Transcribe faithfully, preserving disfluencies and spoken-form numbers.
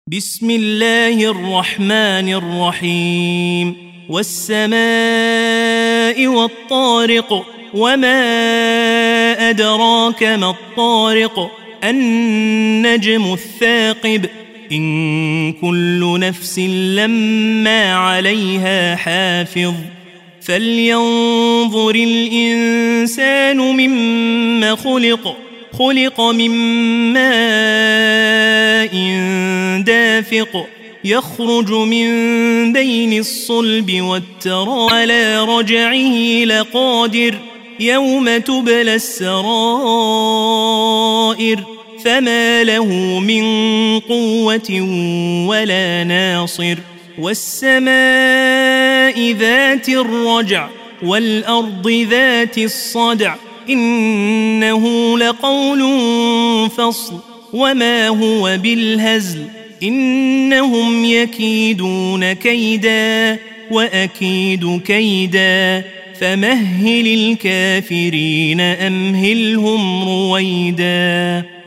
بسم الله الرحمن الرحيم والسماء والطارق وما أدراك ما الطارق النجم الثاقب إن كل نفس لما عليها حافظ فلينظر الإنسان مما خلق خلق من ماء دافق يخرج من بين الصلب والترائب على رجعه لقادر يوم تبلى السرائر فما له من قوة ولا ناصر والسماء ذات الرجع والأرض ذات الصدع إنه لقول فصل وما هو بالهزل إنهم يكيدون كيدا وأكيد كيدا فمهل الكافرين أمهلهم رويدا.